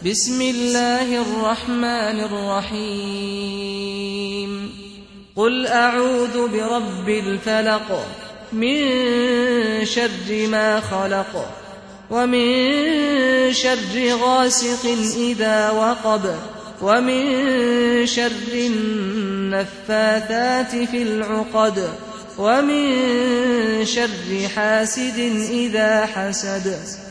بسم الله الرحمن الرحيم قل أعوذ برب الفلق من شر ما خلق ومن شر غاسق إذا وقب ومن شر النفاثات في العقد ومن شر حاسد إذا حسد